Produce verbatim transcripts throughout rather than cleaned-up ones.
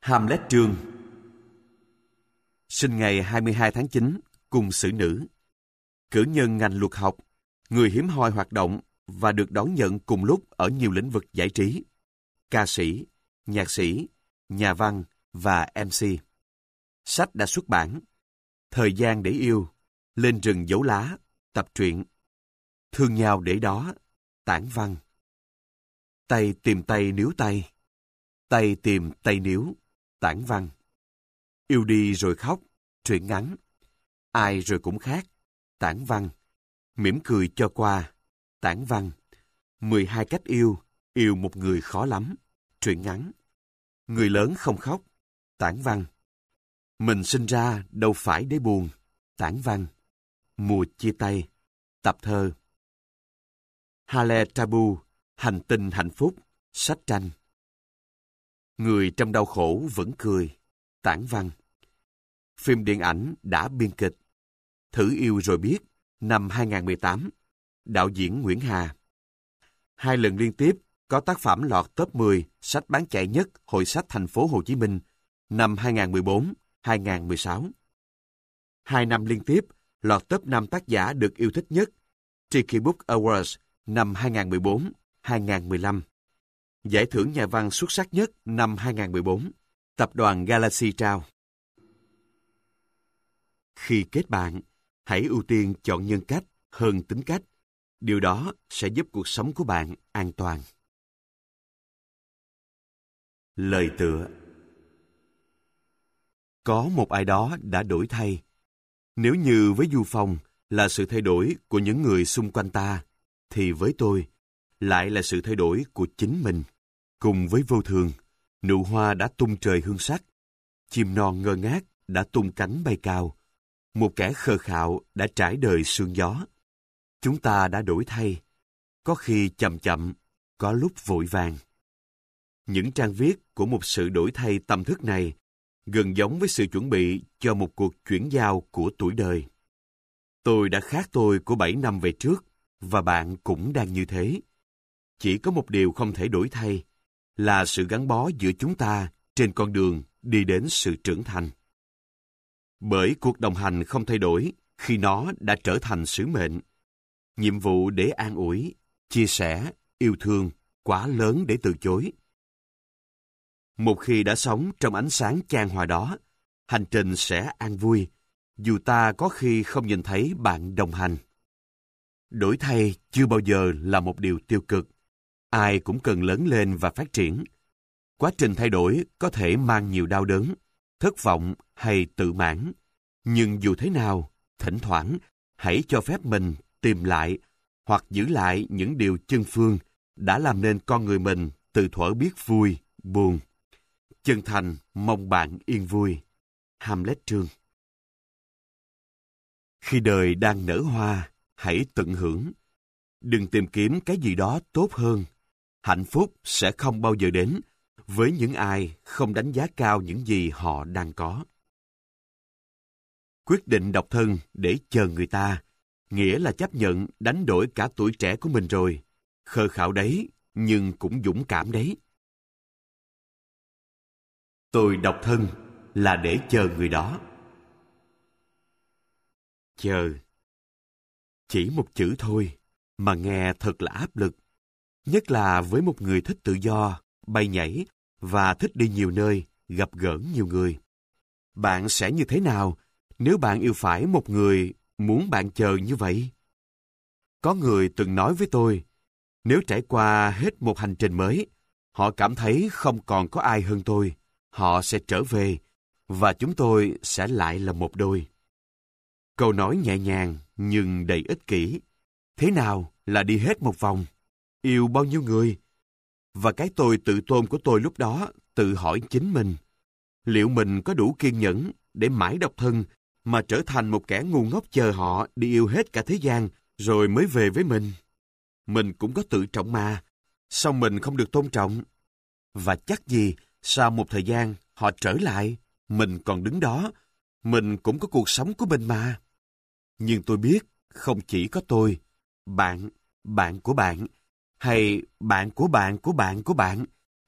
Hamlet chương. Sinh ngày hai mươi hai tháng chín, cung xử nữ. Cử nhân ngành luật học, người hiếm hoi hoạt động và được đón nhận cùng lúc ở nhiều lĩnh vực giải trí. Ca sĩ, nhạc sĩ, nhà văn và em xê. Sách đã xuất bản. Thời gian để yêu, Lên rừng dấu lá, tập truyện. Thương nhau để đó, tản văn. Tay tìm tay níu tay, tay tìm tay níu, tản văn. Yêu đi rồi khóc, truyện ngắn. Ai rồi cũng khác, tản văn. Mỉm cười cho qua, tản văn. mười hai cách yêu, yêu một người khó lắm, truyện ngắn. Người lớn không khóc, tản văn. Mình sinh ra đâu phải để buồn, tản văn. Mùa chia tay, tập thơ. Halle Tabu, hành tinh hạnh phúc, sách tranh. Người trong đau khổ vẫn cười, tản văn. Phim điện ảnh đã biên kịch. Thử yêu rồi biết, năm hai không một tám. Đạo diễn Nguyễn Hà. Hai lần liên tiếp có tác phẩm lọt top mười sách bán chạy nhất Hội sách Thành phố Hồ Chí Minh năm hai không một bốn hai không một sáu. Hai năm liên tiếp lọt top năm tác giả được yêu thích nhất Tiki Book Awards năm hai không một bốn hai không một lăm. Giải thưởng nhà văn xuất sắc nhất năm hai không một bốn, Tập đoàn Galaxy trao. Khi kết bạn, hãy ưu tiên chọn nhân cách hơn tính cách. Điều đó sẽ giúp cuộc sống của bạn an toàn. Lời tựa. Có một ai đó đã đổi thay. Nếu như với Du Phong là sự thay đổi của những người xung quanh ta, thì với tôi lại là sự thay đổi của chính mình. Cùng với vô thường, nụ hoa đã tung trời hương sắc, chim non ngơ ngác đã tung cánh bay cao, một kẻ khờ khạo đã trải đời sương gió. Chúng ta đã đổi thay, có khi chậm chậm, có lúc vội vàng. Những trang viết của một sự đổi thay tâm thức này gần giống với sự chuẩn bị cho một cuộc chuyển giao của tuổi đời. Tôi đã khác tôi của bảy năm về trước, và bạn cũng đang như thế. Chỉ có một điều không thể đổi thay, là sự gắn bó giữa chúng ta trên con đường đi đến sự trưởng thành. Bởi cuộc đồng hành không thay đổi khi nó đã trở thành sứ mệnh. Nhiệm vụ để an ủi, chia sẻ, yêu thương quá lớn để từ chối. Một khi đã sống trong ánh sáng chan hòa đó, hành trình sẽ an vui, dù ta có khi không nhìn thấy bạn đồng hành. Đổi thay chưa bao giờ là một điều tiêu cực. Ai cũng cần lớn lên và phát triển. Quá trình thay đổi có thể mang nhiều đau đớn, thất vọng hay tự mãn. Nhưng dù thế nào, thỉnh thoảng, hãy cho phép mình tìm lại hoặc giữ lại những điều chân phương đã làm nên con người mình từ thuở biết vui, buồn. Chân thành mong bạn yên vui. Hamlet chương. Khi đời đang nở hoa, hãy tận hưởng. Đừng tìm kiếm cái gì đó tốt hơn. Hạnh phúc sẽ không bao giờ đến với những ai không đánh giá cao những gì họ đang có. Quyết định độc thân để chờ người ta, nghĩa là chấp nhận đánh đổi cả tuổi trẻ của mình rồi. Khờ khạo đấy, nhưng cũng dũng cảm đấy. Tôi độc thân là để chờ người đó. Chờ. Chỉ một chữ thôi mà nghe thật là áp lực. Nhất là với một người thích tự do, bay nhảy và thích đi nhiều nơi, gặp gỡ nhiều người. Bạn sẽ như thế nào nếu bạn yêu phải một người muốn bạn chờ như vậy? Có người từng nói với tôi, nếu trải qua hết một hành trình mới, họ cảm thấy không còn có ai hơn tôi, họ sẽ trở về, và chúng tôi sẽ lại là một đôi. Câu nói nhẹ nhàng nhưng đầy ích kỷ. Thế nào là đi hết một vòng? Yêu bao nhiêu người? Và cái tôi tự tôn của tôi lúc đó tự hỏi chính mình, liệu mình có đủ kiên nhẫn để mãi độc thân mà trở thành một kẻ ngu ngốc chờ họ đi yêu hết cả thế gian rồi mới về với mình? Mình cũng có tự trọng mà, sao mình không được tôn trọng? Và chắc gì sau một thời gian họ trở lại, mình còn đứng đó, mình cũng có cuộc sống của mình mà. Nhưng tôi biết không chỉ có tôi, bạn, bạn của bạn, hay bạn của bạn của bạn của bạn,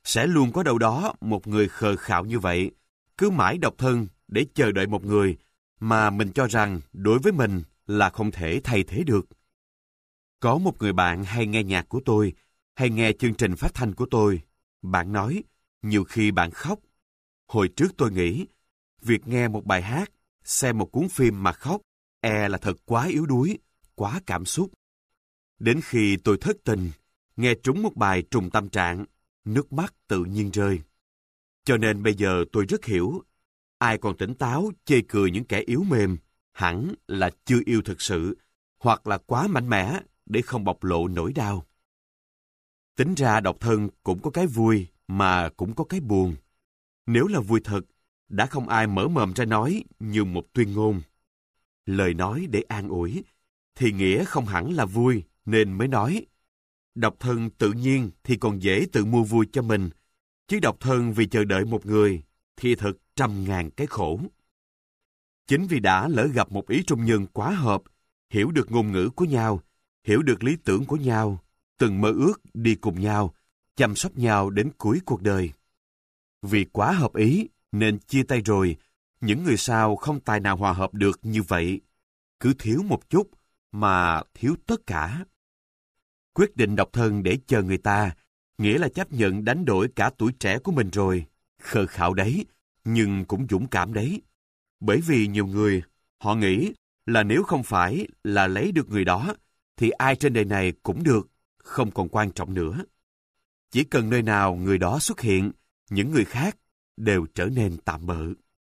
Sẽ luôn có đâu đó một người khờ khạo như vậy, cứ mãi độc thân để chờ đợi một người mà mình cho rằng đối với mình là không thể thay thế được. Có một người bạn hay nghe nhạc của tôi, hay nghe chương trình phát thanh của tôi. Bạn nói, nhiều khi bạn khóc. Hồi trước tôi nghĩ, việc nghe một bài hát, xem một cuốn phim mà khóc, e là thật quá yếu đuối, quá cảm xúc. Đến khi tôi thất tình, nghe trúng một bài trùng tâm trạng, nước mắt tự nhiên rơi. Cho nên bây giờ tôi rất hiểu, ai còn tỉnh táo chê cười những kẻ yếu mềm, hẳn là chưa yêu thực sự, hoặc là quá mạnh mẽ để không bộc lộ nỗi đau. Tính ra độc thân cũng có cái vui mà cũng có cái buồn. Nếu là vui thật, đã không ai mở mồm ra nói như một tuyên ngôn. Lời nói để an ủi, thì nghĩa không hẳn là vui nên mới nói. Độc thân tự nhiên thì còn dễ tự mua vui cho mình, chứ độc thân vì chờ đợi một người thì thật trăm ngàn cái khổ. Chính vì đã lỡ gặp một ý trung nhân quá hợp, hiểu được ngôn ngữ của nhau, hiểu được lý tưởng của nhau, từng mơ ước đi cùng nhau, chăm sóc nhau đến cuối cuộc đời. Vì quá hợp ý nên chia tay rồi, những người sau không tài nào hòa hợp được như vậy. Cứ thiếu một chút mà thiếu tất cả. Quyết định độc thân để chờ người ta, nghĩa là chấp nhận đánh đổi cả tuổi trẻ của mình rồi. Khờ khạo đấy, nhưng cũng dũng cảm đấy. Bởi vì nhiều người, họ nghĩ là nếu không phải là lấy được người đó, thì ai trên đời này cũng được, không còn quan trọng nữa. Chỉ cần nơi nào người đó xuất hiện, những người khác đều trở nên tạm bợ.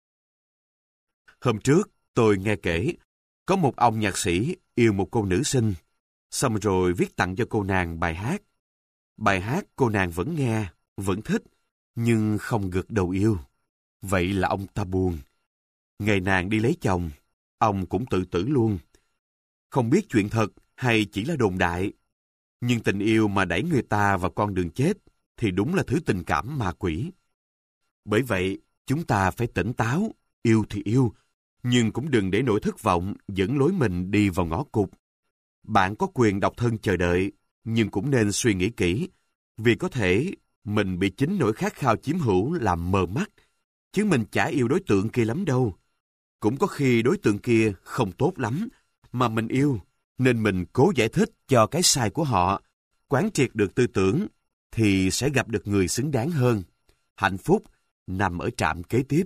Hôm trước, tôi nghe kể, có một ông nhạc sĩ yêu một cô nữ sinh, xong rồi viết tặng cho cô nàng bài hát. Bài hát cô nàng vẫn nghe, vẫn thích, nhưng không gật đầu yêu. Vậy là ông ta buồn. Ngày nàng đi lấy chồng, ông cũng tự tử luôn. Không biết chuyện thật hay chỉ là đồn đại. Nhưng tình yêu mà đẩy người ta vào con đường chết thì đúng là thứ tình cảm ma quỷ. Bởi vậy, chúng ta phải tỉnh táo, yêu thì yêu, nhưng cũng đừng để nỗi thất vọng dẫn lối mình đi vào ngõ cụt. Bạn có quyền độc thân chờ đợi, nhưng cũng nên suy nghĩ kỹ, vì có thể mình bị chính nỗi khát khao chiếm hữu làm mờ mắt, chứ mình chả yêu đối tượng kia lắm đâu. Cũng có khi đối tượng kia không tốt lắm, mà mình yêu, nên mình cố giải thích cho cái sai của họ, quán triệt được tư tưởng, thì sẽ gặp được người xứng đáng hơn. Hạnh phúc nằm ở trạm kế tiếp.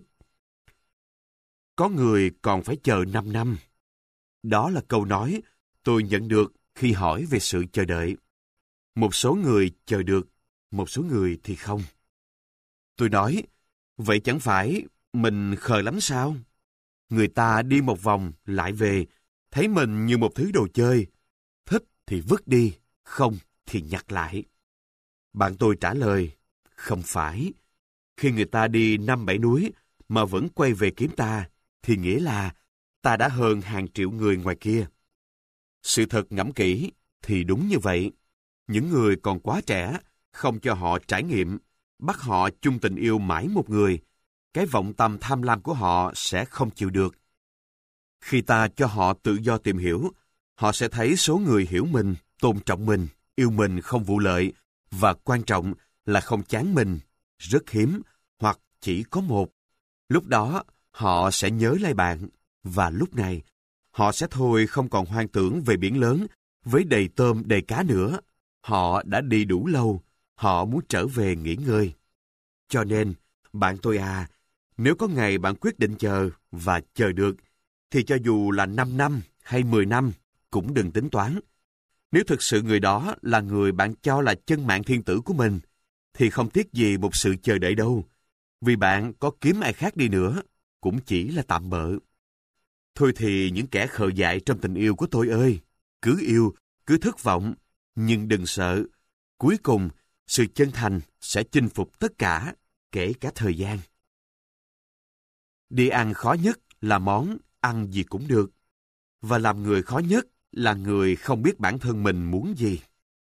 Có người còn phải chờ năm năm. Đó là câu nói tôi nhận được khi hỏi về sự chờ đợi. Một số người chờ được, một số người thì không. Tôi nói, vậy chẳng phải mình khờ lắm sao? Người ta đi một vòng lại về, thấy mình như một thứ đồ chơi. Thích thì vứt đi, không thì nhặt lại. Bạn tôi trả lời, không phải. Khi người ta đi năm bảy núi mà vẫn quay về kiếm ta, thì nghĩa là ta đã hơn hàng triệu người ngoài kia. Sự thật ngẫm kỹ thì đúng như vậy. Những người còn quá trẻ, không cho họ trải nghiệm, bắt họ chung tình yêu mãi một người, cái vọng tâm tham lam của họ sẽ không chịu được. Khi ta cho họ tự do tìm hiểu, họ sẽ thấy số người hiểu mình, tôn trọng mình, yêu mình không vụ lợi, và quan trọng là không chán mình, rất hiếm, hoặc chỉ có một. Lúc đó, họ sẽ nhớ lại bạn, và lúc này, họ sẽ thôi không còn hoang tưởng về biển lớn, với đầy tôm đầy cá nữa. Họ đã đi đủ lâu, họ muốn trở về nghỉ ngơi. Cho nên, bạn tôi à, nếu có ngày bạn quyết định chờ và chờ được, thì cho dù là năm năm hay mười năm, cũng đừng tính toán. Nếu thực sự người đó là người bạn cho là chân mạng thiên tử của mình, thì không tiếc gì một sự chờ đợi đâu. Vì bạn có kiếm ai khác đi nữa, cũng chỉ là tạm bợ. Thôi thì những kẻ khờ dại trong tình yêu của tôi ơi, cứ yêu, cứ thất vọng, nhưng đừng sợ. Cuối cùng, sự chân thành sẽ chinh phục tất cả, kể cả thời gian. Đi ăn khó nhất là món ăn gì cũng được. Và làm người khó nhất là người không biết bản thân mình muốn gì.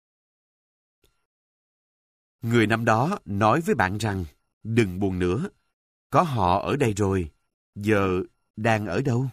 Người năm đó nói với bạn rằng, đừng buồn nữa, có họ ở đây rồi, giờ đang ở đâu?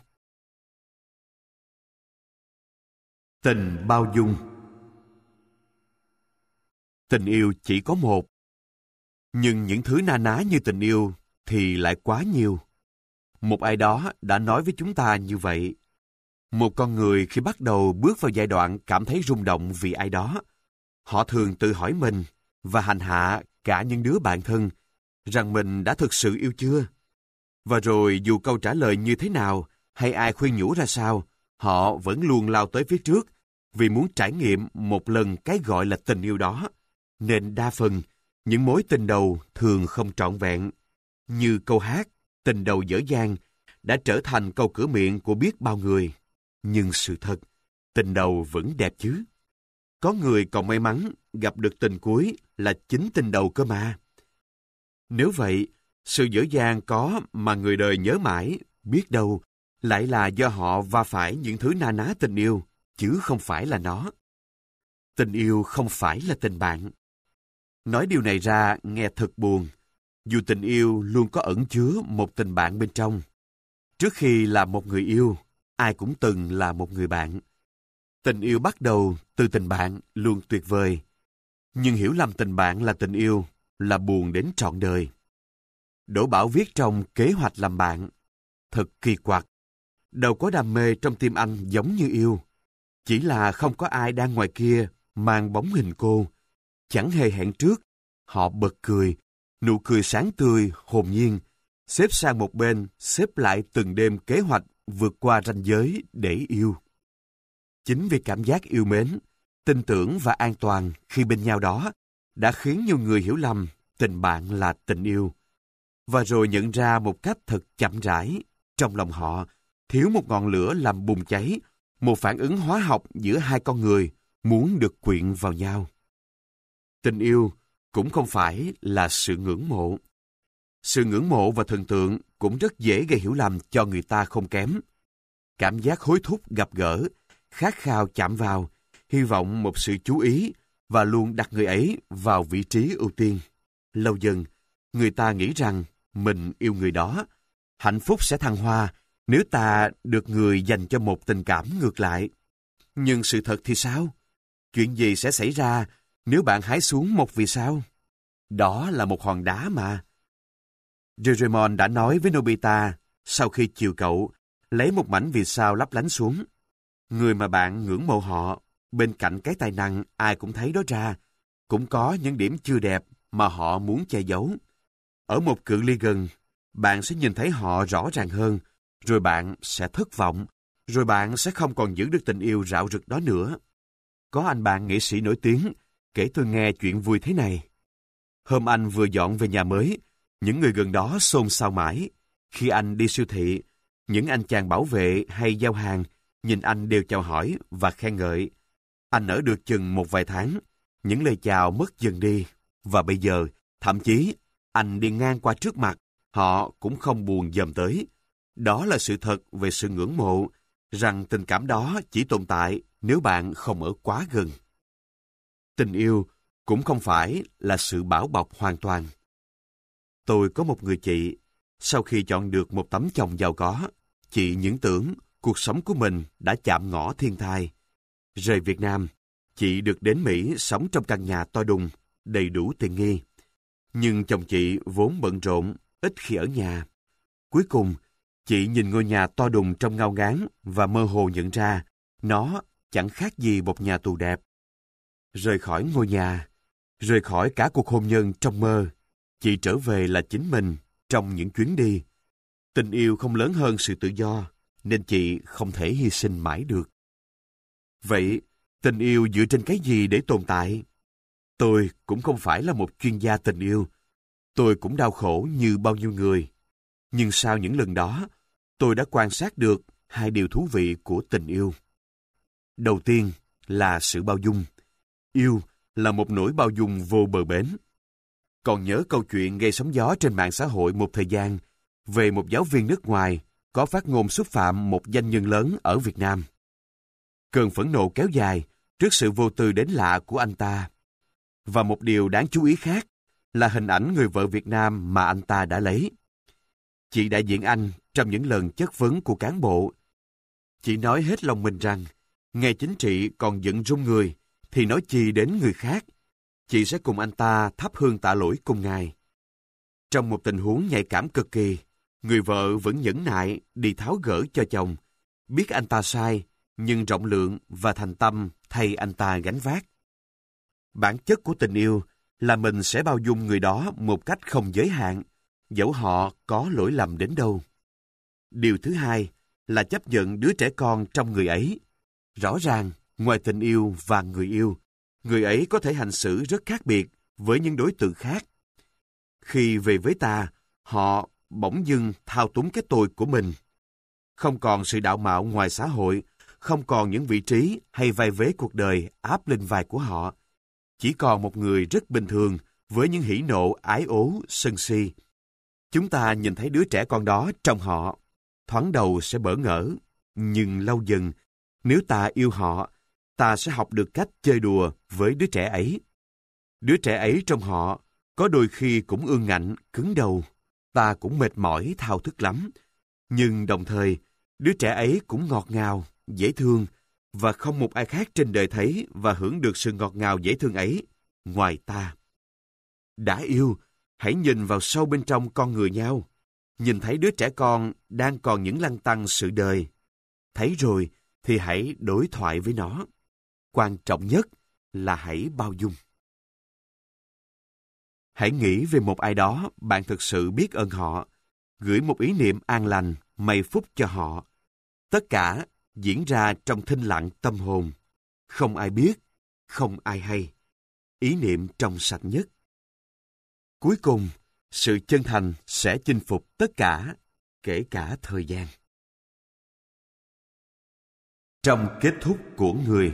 Tình bao dung. Tình yêu chỉ có một. Nhưng những thứ na ná như tình yêu thì lại quá nhiều. Một ai đó đã nói với chúng ta như vậy. Một con người khi bắt đầu bước vào giai đoạn cảm thấy rung động vì ai đó, họ thường tự hỏi mình và hành hạ cả những đứa bạn thân rằng mình đã thực sự yêu chưa. Và rồi dù câu trả lời như thế nào hay ai khuyên nhủ ra sao, họ vẫn luôn lao tới phía trước vì muốn trải nghiệm một lần cái gọi là tình yêu đó. Nên đa phần, những mối tình đầu thường không trọn vẹn. Như câu hát "Tình đầu dở dang" đã trở thành câu cửa miệng của biết bao người. Nhưng sự thật, tình đầu vẫn đẹp chứ. Có người còn may mắn gặp được tình cuối là chính tình đầu cơ mà. Nếu vậy, sự dở dang có mà người đời nhớ mãi, biết đâu, lại là do họ va phải những thứ na ná tình yêu, chứ không phải là nó. Tình yêu không phải là tình bạn. Nói điều này ra nghe thật buồn, dù tình yêu luôn có ẩn chứa một tình bạn bên trong. Trước khi là một người yêu, ai cũng từng là một người bạn. Tình yêu bắt đầu từ tình bạn luôn tuyệt vời. Nhưng hiểu lầm tình bạn là tình yêu là buồn đến trọn đời. Đỗ Bảo viết trong Kế hoạch làm bạn: thật kỳ quặc. Đâu có đam mê trong tim anh giống như yêu. Chỉ là không có ai đang ngoài kia mang bóng hình cô. Chẳng hề hẹn trước, họ bật cười, nụ cười sáng tươi, hồn nhiên, xếp sang một bên, xếp lại từng đêm kế hoạch vượt qua ranh giới để yêu. Chính vì cảm giác yêu mến, tin tưởng và an toàn khi bên nhau đó đã khiến nhiều người hiểu lầm tình bạn là tình yêu. Và rồi nhận ra một cách thật chậm rãi, trong lòng họ thiếu một ngọn lửa làm bùng cháy, một phản ứng hóa học giữa hai con người muốn được quyện vào nhau. Tình yêu cũng không phải là sự ngưỡng mộ. Sự ngưỡng mộ và thần tượng cũng rất dễ gây hiểu lầm cho người ta không kém. Cảm giác hối thúc gặp gỡ, khát khao chạm vào, hy vọng một sự chú ý và luôn đặt người ấy vào vị trí ưu tiên. Lâu dần, người ta nghĩ rằng mình yêu người đó. Hạnh phúc sẽ thăng hoa nếu ta được người dành cho một tình cảm ngược lại. Nhưng sự thật thì sao? Chuyện gì sẽ xảy ra nếu bạn hái xuống một vì sao? Đó là một hòn đá mà. Doraemon đã nói với Nobita sau khi chiều cậu lấy một mảnh vì sao lấp lánh xuống. Người mà bạn ngưỡng mộ họ, bên cạnh cái tài năng ai cũng thấy đó ra, cũng có những điểm chưa đẹp mà họ muốn che giấu. Ở một cự ly gần, bạn sẽ nhìn thấy họ rõ ràng hơn, rồi bạn sẽ thất vọng, rồi bạn sẽ không còn giữ được tình yêu rạo rực đó nữa. Có anh bạn nghệ sĩ nổi tiếng kể tôi nghe chuyện vui thế này. Hôm anh vừa dọn về nhà mới, những người gần đó xôn xao mãi. Khi anh đi siêu thị, những anh chàng bảo vệ hay giao hàng nhìn anh đều chào hỏi và khen ngợi. Anh ở được chừng một vài tháng, những lời chào mất dần đi. Và bây giờ, thậm chí, anh đi ngang qua trước mặt, họ cũng không buồn dòm tới. Đó là sự thật về sự ngưỡng mộ, rằng tình cảm đó chỉ tồn tại nếu bạn không ở quá gần. Tình yêu cũng không phải là sự bảo bọc hoàn toàn. Tôi có một người chị, sau khi chọn được một tấm chồng giàu có, chị những tưởng cuộc sống của mình đã chạm ngõ thiên thai. Rời Việt Nam, chị được đến Mỹ sống trong căn nhà to đùng, đầy đủ tiện nghi. Nhưng chồng chị vốn bận rộn, ít khi ở nhà. Cuối cùng, chị nhìn ngôi nhà to đùng trong ngao ngán và mơ hồ nhận ra nó chẳng khác gì một nhà tù đẹp. Rời khỏi ngôi nhà, rời khỏi cả cuộc hôn nhân trong mơ, chị trở về là chính mình trong những chuyến đi. Tình yêu không lớn hơn sự tự do, nên chị không thể hy sinh mãi được. Vậy, tình yêu dựa trên cái gì để tồn tại? Tôi cũng không phải là một chuyên gia tình yêu. Tôi cũng đau khổ như bao nhiêu người. Nhưng sau những lần đó, tôi đã quan sát được hai điều thú vị của tình yêu. Đầu tiên là sự bao dung. Yêu là một nỗi bao dung vô bờ bến. Còn nhớ câu chuyện gây sóng gió trên mạng xã hội một thời gian về một giáo viên nước ngoài có phát ngôn xúc phạm một doanh nhân lớn ở Việt Nam. Cơn phẫn nộ kéo dài trước sự vô tư đến lạ của anh ta. Và một điều đáng chú ý khác là hình ảnh người vợ Việt Nam mà anh ta đã lấy. Chị đại diện anh trong những lần chất vấn của cán bộ. Chị nói hết lòng mình rằng, nghe chính trị còn giận run người, thì nói chi đến người khác. Chị sẽ cùng anh ta thắp hương tạ lỗi cùng ngài. Trong một tình huống nhạy cảm cực kỳ, người vợ vẫn nhẫn nại đi tháo gỡ cho chồng, biết anh ta sai, nhưng rộng lượng và thành tâm thay anh ta gánh vác. Bản chất của tình yêu là mình sẽ bao dung người đó một cách không giới hạn, dẫu họ có lỗi lầm đến đâu. Điều thứ hai là chấp nhận đứa trẻ con trong người ấy. Rõ ràng, ngoài tình yêu và người yêu, người ấy có thể hành xử rất khác biệt với những đối tượng khác. Khi về với ta, họ bỗng dưng thao túng cái tôi của mình. Không còn sự đạo mạo ngoài xã hội, không còn những vị trí hay vai vế cuộc đời áp lên vai của họ. Chỉ còn một người rất bình thường với những hỉ nộ, ái ố, sân si. Chúng ta nhìn thấy đứa trẻ con đó trong họ, thoáng đầu sẽ bỡ ngỡ, nhưng lâu dần, nếu ta yêu họ, ta sẽ học được cách chơi đùa với đứa trẻ ấy. Đứa trẻ ấy trong họ có đôi khi cũng ương ngạnh, cứng đầu, ta cũng mệt mỏi, thao thức lắm. Nhưng đồng thời, đứa trẻ ấy cũng ngọt ngào, dễ thương, và không một ai khác trên đời thấy và hưởng được sự ngọt ngào dễ thương ấy, ngoài ta. Đã yêu, hãy nhìn vào sâu bên trong con người nhau. Nhìn thấy đứa trẻ con đang còn những lăn tăn sự đời. Thấy rồi thì hãy đối thoại với nó. Quan trọng nhất là hãy bao dung. Hãy nghĩ về một ai đó bạn thực sự biết ơn họ. Gửi một ý niệm an lành, may phúc cho họ. Tất cả diễn ra trong thinh lặng tâm hồn. Không ai biết, không ai hay. Ý niệm trong sạch nhất. Cuối cùng, sự chân thành sẽ chinh phục tất cả, kể cả thời gian. Trong kết thúc của người.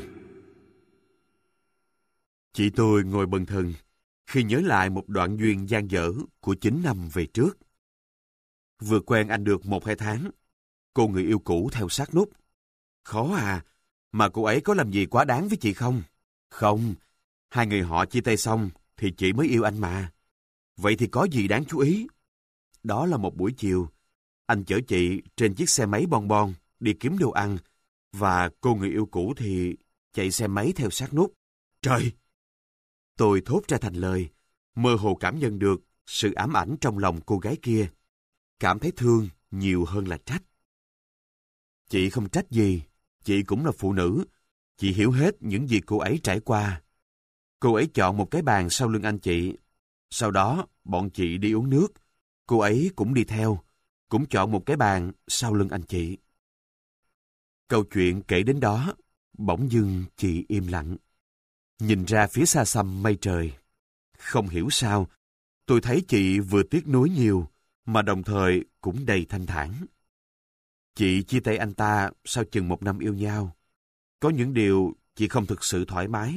Chị tôi ngồi bần thần khi nhớ lại một đoạn duyên dang dở của chín năm về trước. Vừa quen anh được một hai tháng, cô người yêu cũ theo sát nút. Khó à, mà cô ấy có làm gì quá đáng với chị không? Không, hai người họ chia tay xong thì chị mới yêu anh mà. Vậy thì có gì đáng chú ý? Đó là một buổi chiều, anh chở chị trên chiếc xe máy bon bon đi kiếm đồ ăn, và cô người yêu cũ thì chạy xe máy theo sát nút. Trời! Tôi thốt ra thành lời, mơ hồ cảm nhận được sự ám ảnh trong lòng cô gái kia. Cảm thấy thương nhiều hơn là trách. Chị không trách gì, chị cũng là phụ nữ. Chị hiểu hết những gì cô ấy trải qua. Cô ấy chọn một cái bàn sau lưng anh chị. Sau đó, bọn chị đi uống nước. Cô ấy cũng đi theo, cũng chọn một cái bàn sau lưng anh chị. Câu chuyện kể đến đó, bỗng dưng chị im lặng. Nhìn ra phía xa xăm mây trời. Không hiểu sao, tôi thấy chị vừa tiếc nuối nhiều, mà đồng thời cũng đầy thanh thản. Chị chia tay anh ta sau chừng một năm yêu nhau. Có những điều chị không thực sự thoải mái.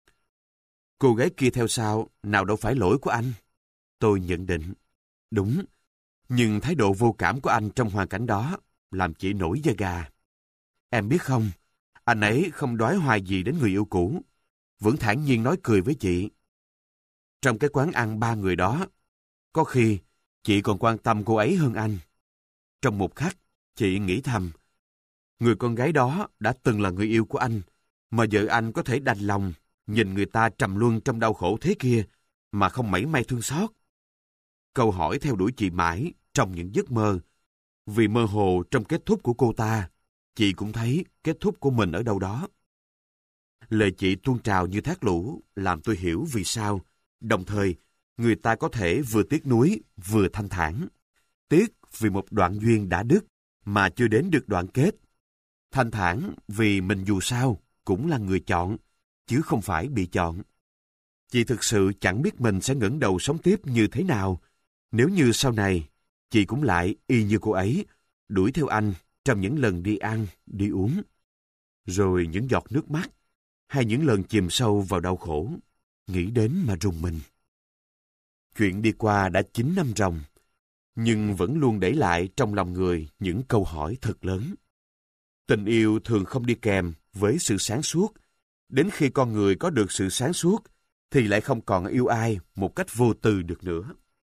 Cô gái kia theo sau, nào đâu phải lỗi của anh. Tôi nhận định. Đúng, nhưng thái độ vô cảm của anh trong hoàn cảnh đó làm chị nổi da gà. Em biết không, anh ấy không đoái hoài gì đến người yêu cũ, vẫn thản nhiên nói cười với chị. Trong cái quán ăn ba người đó, có khi chị còn quan tâm cô ấy hơn anh. Trong một khắc, chị nghĩ thầm, người con gái đó đã từng là người yêu của anh, mà vợ anh có thể đành lòng nhìn người ta trầm luân trong đau khổ thế kia mà không mảy may thương xót. Câu hỏi theo đuổi chị mãi trong những giấc mơ, vì mơ hồ trong kết thúc của cô ta, chị cũng thấy kết thúc của mình ở đâu đó. Lời chị tuôn trào như thác lũ làm tôi hiểu vì sao, đồng thời, người ta có thể vừa tiếc nuối vừa thanh thản. Tiếc vì một đoạn duyên đã đứt mà chưa đến được đoạn kết. Thanh thản vì mình dù sao cũng là người chọn, chứ không phải bị chọn. Chị thực sự chẳng biết mình sẽ ngẩng đầu sống tiếp như thế nào, nếu như sau này chị cũng lại y như cô ấy, đuổi theo anh trong những lần đi ăn, đi uống. Rồi những giọt nước mắt, hay những lần chìm sâu vào đau khổ, nghĩ đến mà rùng mình. Chuyện đi qua đã chín năm ròng, nhưng vẫn luôn để lại trong lòng người những câu hỏi thật lớn. Tình yêu thường không đi kèm với sự sáng suốt. Đến khi con người có được sự sáng suốt, thì lại không còn yêu ai một cách vô tư được nữa.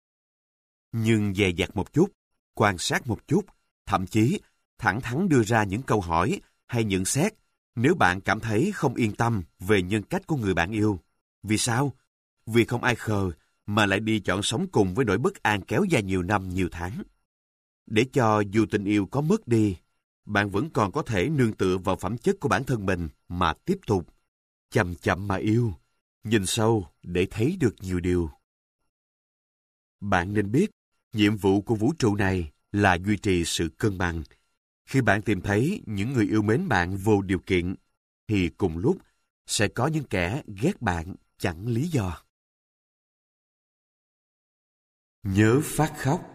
Nhưng dè dặt một chút, quan sát một chút, thậm chí thẳng thắn đưa ra những câu hỏi hay nhận xét nếu bạn cảm thấy không yên tâm về nhân cách của người bạn yêu. Vì sao? Vì không ai khờ, mà lại đi chọn sống cùng với nỗi bất an kéo dài nhiều năm, nhiều tháng. Để cho dù tình yêu có mất đi, bạn vẫn còn có thể nương tựa vào phẩm chất của bản thân mình mà tiếp tục, chậm chậm mà yêu, nhìn sâu để thấy được nhiều điều. Bạn nên biết, nhiệm vụ của vũ trụ này là duy trì sự cân bằng. Khi bạn tìm thấy những người yêu mến bạn vô điều kiện, thì cùng lúc sẽ có những kẻ ghét bạn chẳng lý do. Nhớ phát khóc.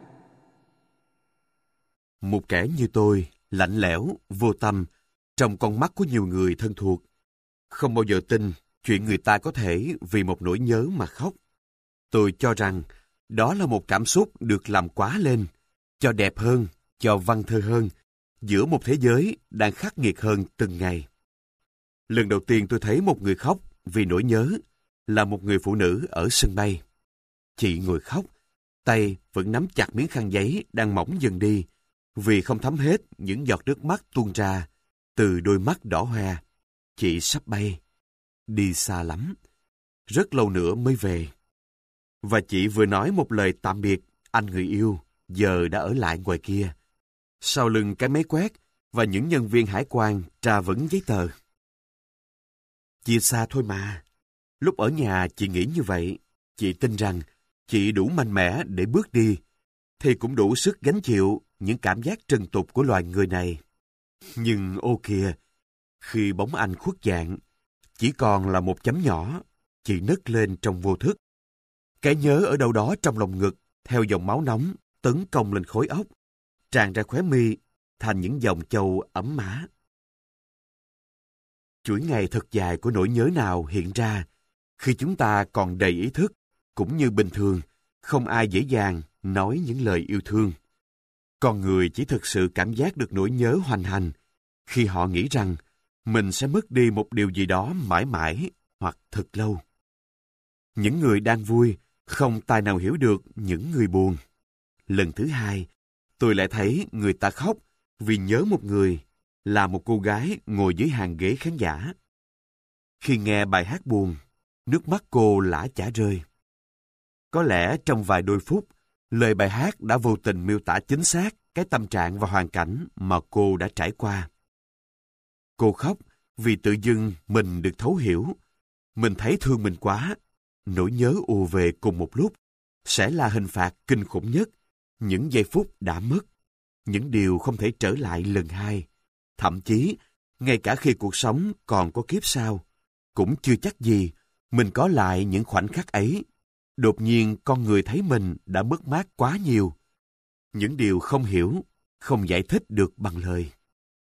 Một kẻ như tôi, lạnh lẽo, vô tâm, trong con mắt của nhiều người thân thuộc, không bao giờ tin chuyện người ta có thể vì một nỗi nhớ mà khóc. Tôi cho rằng đó là một cảm xúc được làm quá lên, cho đẹp hơn, cho văn thơ hơn, giữa một thế giới đang khắc nghiệt hơn từng ngày. Lần đầu tiên tôi thấy một người khóc vì nỗi nhớ là một người phụ nữ ở sân bay. Chị ngồi khóc, tay vẫn nắm chặt miếng khăn giấy đang mỏng dần đi, vì không thấm hết những giọt nước mắt tuôn ra từ đôi mắt đỏ hoe. Chị sắp bay, đi xa lắm, rất lâu nữa mới về. Và chị vừa nói một lời tạm biệt, anh người yêu, giờ đã ở lại ngoài kia. Sau lưng cái máy quét và những nhân viên hải quan tra vấn giấy tờ. Chia xa thôi mà. Lúc ở nhà chị nghĩ như vậy, chị tin rằng chị đủ mạnh mẽ để bước đi, thì cũng đủ sức gánh chịu những cảm giác trần tục của loài người này. Nhưng ô kìa, khi bóng anh khuất dạng, chỉ còn là một chấm nhỏ, chị nấc lên trong vô thức. Cái nhớ ở đâu đó trong lòng ngực, theo dòng máu nóng, tấn công lên khối óc, tràn ra khóe mi, thành những dòng châu ấm má. Chuỗi ngày thật dài của nỗi nhớ nào hiện ra khi chúng ta còn đầy ý thức, cũng như bình thường, không ai dễ dàng nói những lời yêu thương. Con người chỉ thực sự cảm giác được nỗi nhớ hoành hành khi họ nghĩ rằng mình sẽ mất đi một điều gì đó mãi mãi hoặc thật lâu. Những người đang vui không tài nào hiểu được những người buồn. Lần thứ hai, tôi lại thấy người ta khóc vì nhớ một người, là một cô gái ngồi dưới hàng ghế khán giả. Khi nghe bài hát buồn, nước mắt cô lã chả rơi. Có lẽ trong vài đôi phút, lời bài hát đã vô tình miêu tả chính xác cái tâm trạng và hoàn cảnh mà cô đã trải qua. Cô khóc vì tự dưng mình được thấu hiểu. Mình thấy thương mình quá. Nỗi nhớ ùa về cùng một lúc sẽ là hình phạt kinh khủng nhất. Những giây phút đã mất, những điều không thể trở lại lần hai. Thậm chí, ngay cả khi cuộc sống còn có kiếp sau, cũng chưa chắc gì mình có lại những khoảnh khắc ấy. Đột nhiên con người thấy mình đã mất mát quá nhiều. Những điều không hiểu, không giải thích được bằng lời.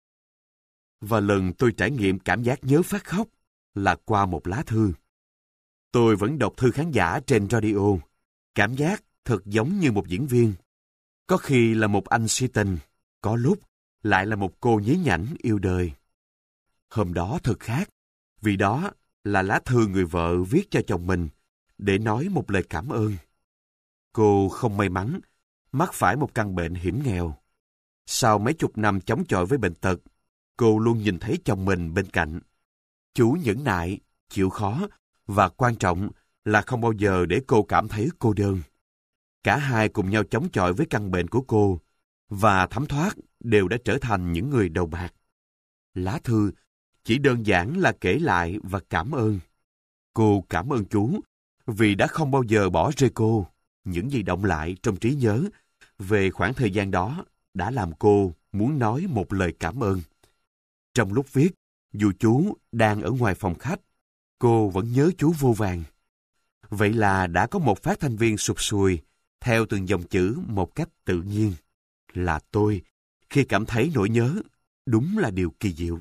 Và lần tôi trải nghiệm cảm giác nhớ phát khóc là qua một lá thư. Tôi vẫn đọc thư khán giả trên radio. Cảm giác thật giống như một diễn viên. Có khi là một anh si tình, có lúc lại là một cô nhí nhảnh yêu đời. Hôm đó thật khác, vì đó là lá thư người vợ viết cho chồng mình để nói một lời cảm ơn. Cô không may mắn, mắc phải một căn bệnh hiểm nghèo. Sau mấy chục năm chống chọi với bệnh tật, cô luôn nhìn thấy chồng mình bên cạnh. Chú nhẫn nại, chịu khó và quan trọng là không bao giờ để cô cảm thấy cô đơn. Cả hai cùng nhau chống chọi với căn bệnh của cô và thấm thoát đều đã trở thành những người đầu bạc. Lá thư chỉ đơn giản là kể lại và cảm ơn. Cô cảm ơn chú vì đã không bao giờ bỏ rơi cô. Những gì đọng lại trong trí nhớ về khoảng thời gian đó đã làm cô muốn nói một lời cảm ơn. Trong lúc viết, dù chú đang ở ngoài phòng khách, cô vẫn nhớ chú vô vàn. Vậy là đã có một phát thanh viên sụp sùi theo từng dòng chữ một cách tự nhiên. Là tôi, khi cảm thấy nỗi nhớ, đúng là điều kỳ diệu.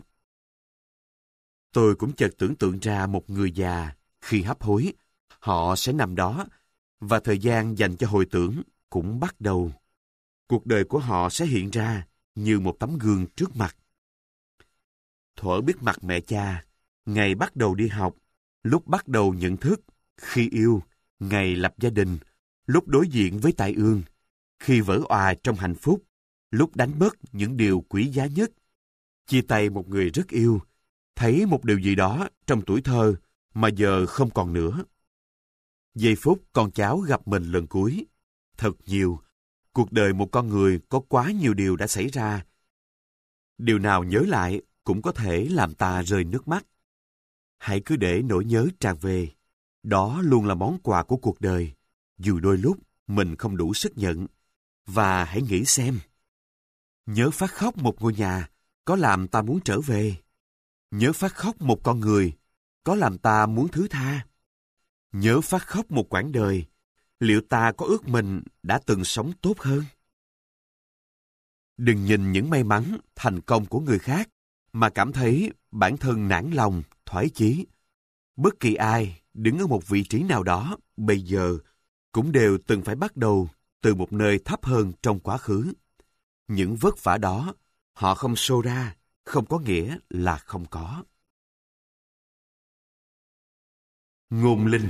Tôi cũng chợt tưởng tượng ra một người già, khi hấp hối, họ sẽ nằm đó, và thời gian dành cho hồi tưởng cũng bắt đầu. Cuộc đời của họ sẽ hiện ra như một tấm gương trước mặt. Thuở biết mặt mẹ cha, ngày bắt đầu đi học, lúc bắt đầu nhận thức, khi yêu, ngày lập gia đình, lúc đối diện với tai ương, khi vỡ òa trong hạnh phúc, lúc đánh mất những điều quý giá nhất, chia tay một người rất yêu, thấy một điều gì đó trong tuổi thơ mà giờ không còn nữa. Giây phút con cháu gặp mình lần cuối. Thật nhiều. Cuộc đời một con người có quá nhiều điều đã xảy ra. Điều nào nhớ lại cũng có thể làm ta rơi nước mắt. Hãy cứ để nỗi nhớ tràn về. Đó luôn là món quà của cuộc đời, dù đôi lúc mình không đủ sức nhận. Và hãy nghĩ xem. Nhớ phát khóc một ngôi nhà có làm ta muốn trở về. Nhớ phát khóc một con người có làm ta muốn thứ tha. Nhớ phát khóc một quãng đời, liệu ta có ước mình đã từng sống tốt hơn? Đừng nhìn những may mắn, thành công của người khác mà cảm thấy bản thân nản lòng, thoái chí. Bất kỳ ai đứng ở một vị trí nào đó bây giờ cũng đều từng phải bắt đầu từ một nơi thấp hơn trong quá khứ. Những vất vả đó họ không show ra, không có nghĩa là không có. Ngôn linh.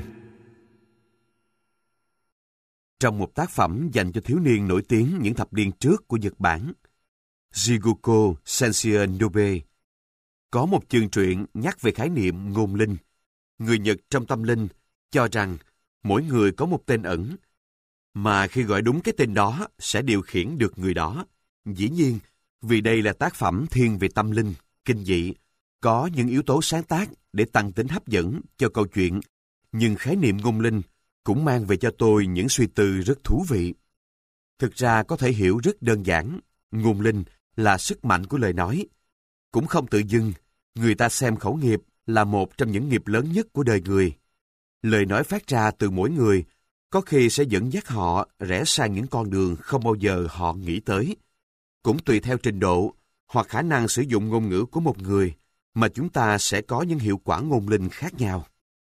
Trong một tác phẩm dành cho thiếu niên nổi tiếng những thập niên trước của Nhật Bản, Jigoko Sensei Nobe, có một chương truyện nhắc về khái niệm ngôn linh. Người Nhật trong tâm linh cho rằng mỗi người có một tên ẩn, mà khi gọi đúng cái tên đó sẽ điều khiển được người đó. Dĩ nhiên, vì đây là tác phẩm thiên về tâm linh, kinh dị, có những yếu tố sáng tác để tăng tính hấp dẫn cho câu chuyện, nhưng khái niệm ngôn linh cũng mang về cho tôi những suy tư rất thú vị. Thực ra có thể hiểu rất đơn giản, ngôn linh là sức mạnh của lời nói. Cũng không tự dưng, người ta xem khẩu nghiệp là một trong những nghiệp lớn nhất của đời người. Lời nói phát ra từ mỗi người có khi sẽ dẫn dắt họ rẽ sang những con đường không bao giờ họ nghĩ tới. Cũng tùy theo trình độ hoặc khả năng sử dụng ngôn ngữ của một người mà chúng ta sẽ có những hiệu quả ngôn linh khác nhau.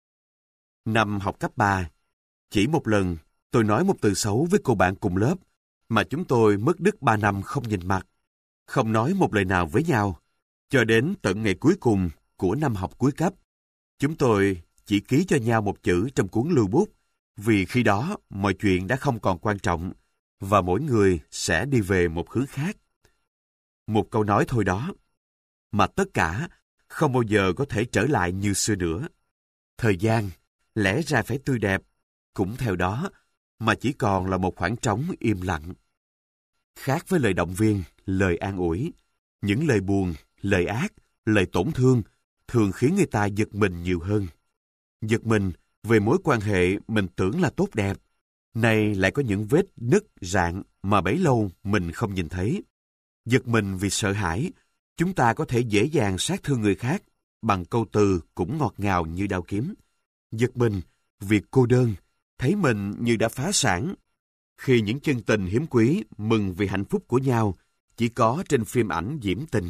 Năm học cấp ba, chỉ một lần tôi nói một từ xấu với cô bạn cùng lớp mà chúng tôi mất đứt ba năm không nhìn mặt, không nói một lời nào với nhau, cho đến tận ngày cuối cùng của năm học cuối cấp. Chúng tôi chỉ ký cho nhau một chữ trong cuốn lưu bút, vì khi đó mọi chuyện đã không còn quan trọng và mỗi người sẽ đi về một hướng khác. Một câu nói thôi đó, mà tất cả không bao giờ có thể trở lại như xưa nữa. Thời gian lẽ ra phải tươi đẹp, cũng theo đó mà chỉ còn là một khoảng trống im lặng. Khác với lời động viên, lời an ủi, những lời buồn, lời ác, lời tổn thương thường khiến người ta giật mình nhiều hơn. Giật mình về mối quan hệ mình tưởng là tốt đẹp, nay lại có những vết nứt rạn mà bấy lâu mình không nhìn thấy. Giật mình vì sợ hãi, chúng ta có thể dễ dàng sát thương người khác bằng câu từ cũng ngọt ngào như đao kiếm. Giật mình vì cô đơn, thấy mình như đã phá sản. Khi những chân tình hiếm quý mừng vì hạnh phúc của nhau chỉ có trên phim ảnh diễm tình.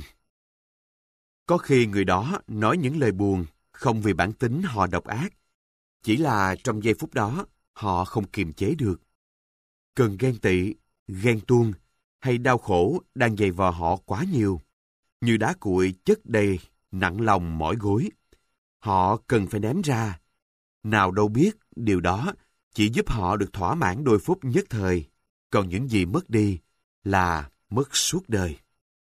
Có khi người đó nói những lời buồn không vì bản tính họ độc ác, chỉ là trong giây phút đó họ không kiềm chế được. Cơn ghen tị, ghen tuông hay đau khổ đang dày vò họ quá nhiều, như đá cuội chất đầy nặng lòng mỏi gối. Họ cần phải ném ra. Nào đâu biết điều đó chỉ giúp họ được thỏa mãn đôi phút nhất thời, còn những gì mất đi là mất suốt đời.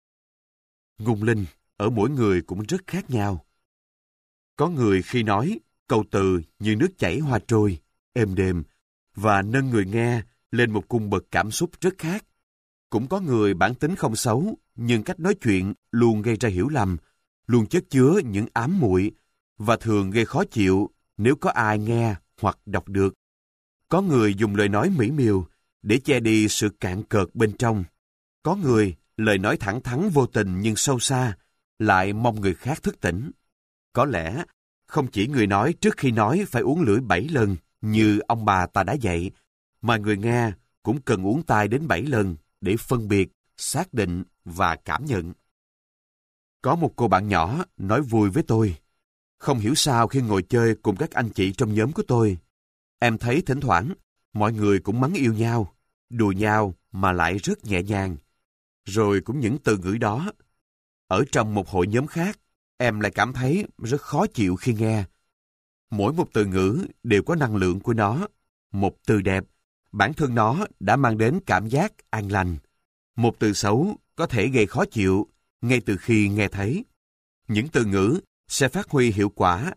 Ngôn linh ở mỗi người cũng rất khác nhau. Có người khi nói, câu từ như nước chảy hoa trôi, êm đềm, và nâng người nghe lên một cung bậc cảm xúc rất khác. Cũng có người bản tính không xấu, nhưng cách nói chuyện luôn gây ra hiểu lầm, luôn chất chứa những ám muội và thường gây khó chịu nếu có ai nghe hoặc đọc được. Có người dùng lời nói mỹ miều để che đi sự cạn cợt bên trong. Có người lời nói thẳng thắn vô tình nhưng sâu xa, lại mong người khác thức tỉnh. Có lẽ không chỉ người nói trước khi nói phải uống lưỡi bảy lần như ông bà ta đã dạy, mà người nghe cũng cần uống tai đến bảy lần để phân biệt, xác định và cảm nhận. Có một cô bạn nhỏ nói vui với tôi. Không hiểu sao khi ngồi chơi cùng các anh chị trong nhóm của tôi, em thấy thỉnh thoảng mọi người cũng mắng yêu nhau, đùa nhau mà lại rất nhẹ nhàng. Rồi cũng những từ ngữ đó. Ở trong một hội nhóm khác, em lại cảm thấy rất khó chịu khi nghe. Mỗi một từ ngữ đều có năng lượng của nó. Một từ đẹp, bản thân nó đã mang đến cảm giác an lành. Một từ xấu có thể gây khó chịu ngay từ khi nghe thấy. Những từ ngữ sẽ phát huy hiệu quả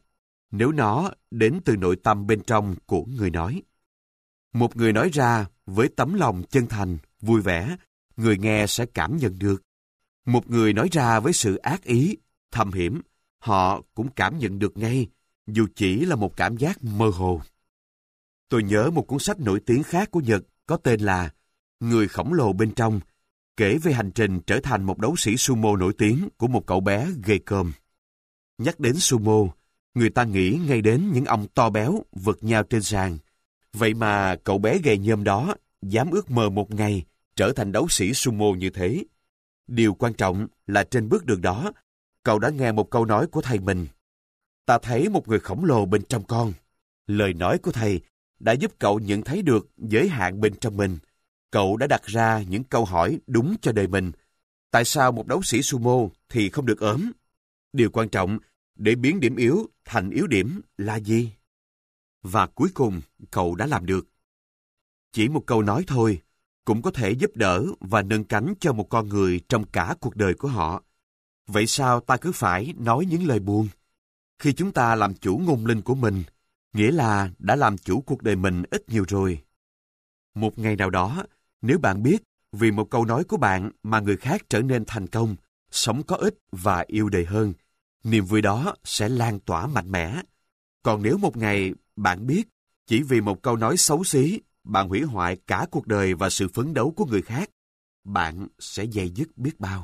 nếu nó đến từ nội tâm bên trong của người nói. Một người nói ra với tấm lòng chân thành, vui vẻ, người nghe sẽ cảm nhận được. Một người nói ra với sự ác ý, thâm hiểm, họ cũng cảm nhận được ngay, dù chỉ là một cảm giác mơ hồ. Tôi nhớ một cuốn sách nổi tiếng khác của Nhật có tên là Người khổng lồ bên trong, kể về hành trình trở thành một đấu sĩ sumo nổi tiếng của một cậu bé ghê cơm. Nhắc đến sumo, người ta nghĩ ngay đến những ông to béo vượt nhau trên sàn. Vậy mà cậu bé gầy nhom đó dám ước mơ một ngày trở thành đấu sĩ sumo như thế. Điều quan trọng là trên bước đường đó, cậu đã nghe một câu nói của thầy mình. Ta thấy một người khổng lồ bên trong con. Lời nói của thầy đã giúp cậu nhận thấy được giới hạn bên trong mình. Cậu đã đặt ra những câu hỏi đúng cho đời mình. Tại sao một đấu sĩ sumo thì không được ốm? Điều quan trọng để biến điểm yếu thành yếu điểm là gì? Và cuối cùng, cậu đã làm được. Chỉ một câu nói thôi cũng có thể giúp đỡ và nâng cánh cho một con người trong cả cuộc đời của họ. Vậy sao ta cứ phải nói những lời buồn? Khi chúng ta làm chủ ngôn linh của mình, nghĩa là đã làm chủ cuộc đời mình ít nhiều rồi. Một ngày nào đó, nếu bạn biết vì một câu nói của bạn mà người khác trở nên thành công, sống có ích và yêu đời hơn, niềm vui đó sẽ lan tỏa mạnh mẽ. Còn nếu một ngày bạn biết chỉ vì một câu nói xấu xí, bạn hủy hoại cả cuộc đời và sự phấn đấu của người khác, bạn sẽ day dứt biết bao.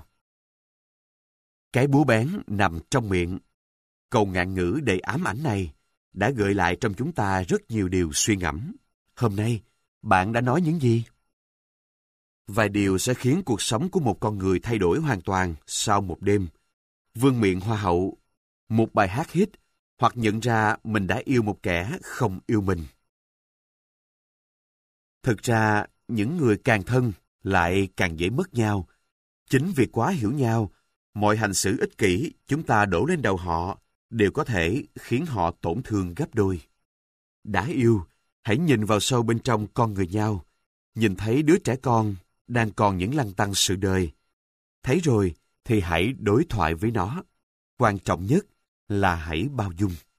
Cái búa bén nằm trong miệng. Câu ngạn ngữ đầy ám ảnh này đã gợi lại trong chúng ta rất nhiều điều suy ngẫm. Hôm nay, bạn đã nói những gì? Vài điều sẽ khiến cuộc sống của một con người thay đổi hoàn toàn sau một đêm. Vương miện hoa hậu, một bài hát hit, hoặc nhận ra mình đã yêu một kẻ không yêu mình. Thực ra, những người càng thân lại càng dễ mất nhau. Chính vì quá hiểu nhau, mọi hành xử ích kỷ chúng ta đổ lên đầu họ đều có thể khiến họ tổn thương gấp đôi. Đã yêu, hãy nhìn vào sâu bên trong con người nhau, nhìn thấy đứa trẻ con đang còn những lăn tăn sự đời. Thấy rồi thì hãy đối thoại với nó. Quan trọng nhất là hãy bao dung.